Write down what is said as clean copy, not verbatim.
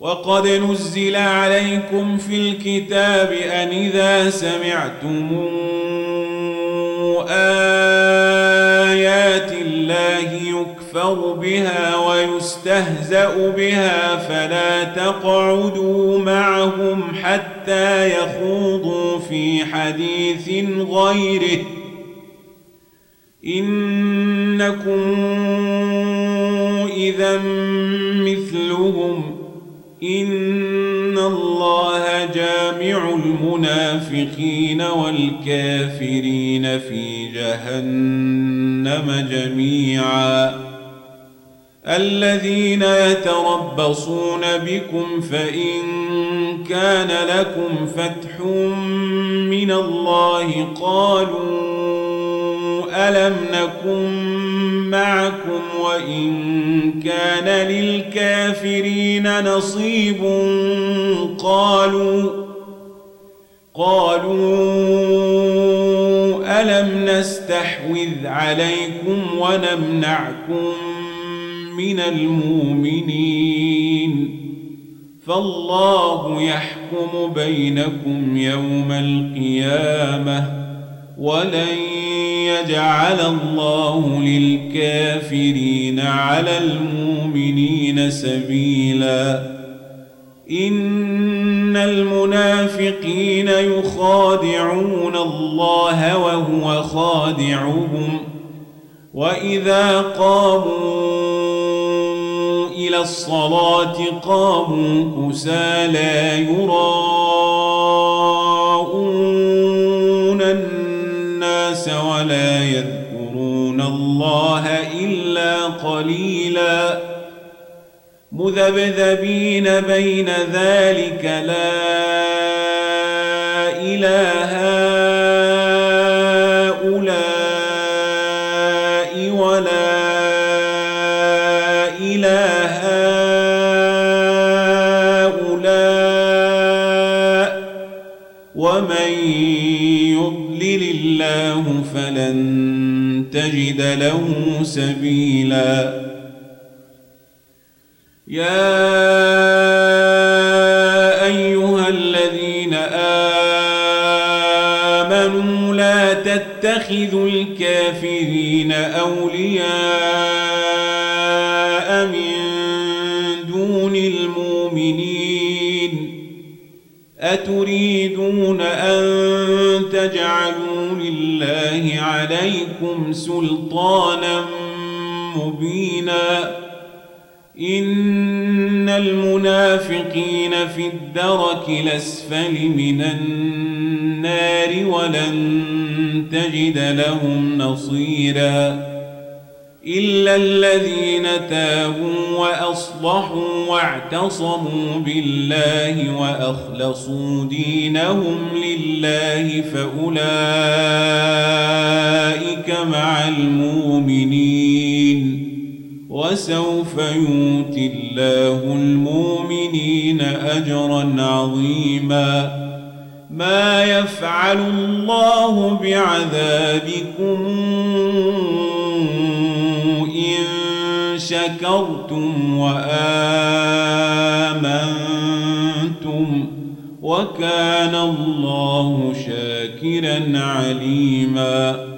وقد نزل عليكم في الكتاب أن إذا سمعتم آيات الله يكفر بها ويستهزأ بها فلا تقعدوا معهم حتى يخوضوا في حديث غيره إنكم إذا مثلهم إن الله جامع المنافقين والكافرين في جهنم جميعا الذين يتربصون بكم فإن كان لكم فتح من الله قالوا ألم نكن معكم وإن كان للكافرين نصيب قالوا ألم نستحوذ عليكم ونمنعكم من المؤمنين فالله يحكم بينكم يوم القيامة ولن يجعل الله للكافرين على المؤمنين سبيلا إن المنافقين يخادعون الله وهو خادعهم وإذا قاموا إلى الصلاة قاموا كسالى يراءون الناس ولا يذكرون الله إلا قليلا مذبذبين بين ذلك لا إله هؤلاء ولا إله هؤلاء ومن يضلل الله فلن تجد له سبيلا يا أيها الذين آمنوا لا تتخذوا الكافرين أولياء من دون المؤمنين أتريدون أن تجعلوا لله عليكم سلطانا مبينا إن المنافقين في الدرك الأسفل من النار ولن تجد لهم نصيرا إلا الذين تابوا وأصلحوا واعتصموا بالله وأخلصوا دينهم لله فأولئك مع المؤمنين وسوف يؤتي الله المؤمنين أجرا عظيما ما يفعل الله بعذابكم إن شكرتم وآمنتم وكان الله شاكرا عليما